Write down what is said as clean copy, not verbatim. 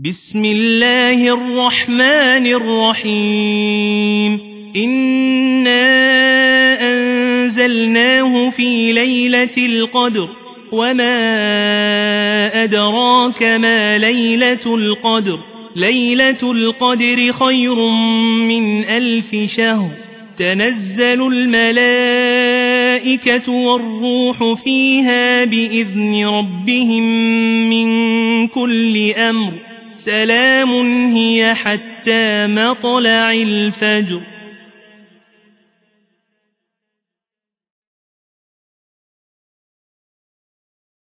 بسم الله الرحمن الرحيم إنا أنزلناه في ليلة القدر وما أدراك ما ليلة القدر ليلة القدر خير من 1000 شهر تنزل الملائكة والروح فيها بإذن ربهم من كل أمر سلام هي حتى مطلع الفجر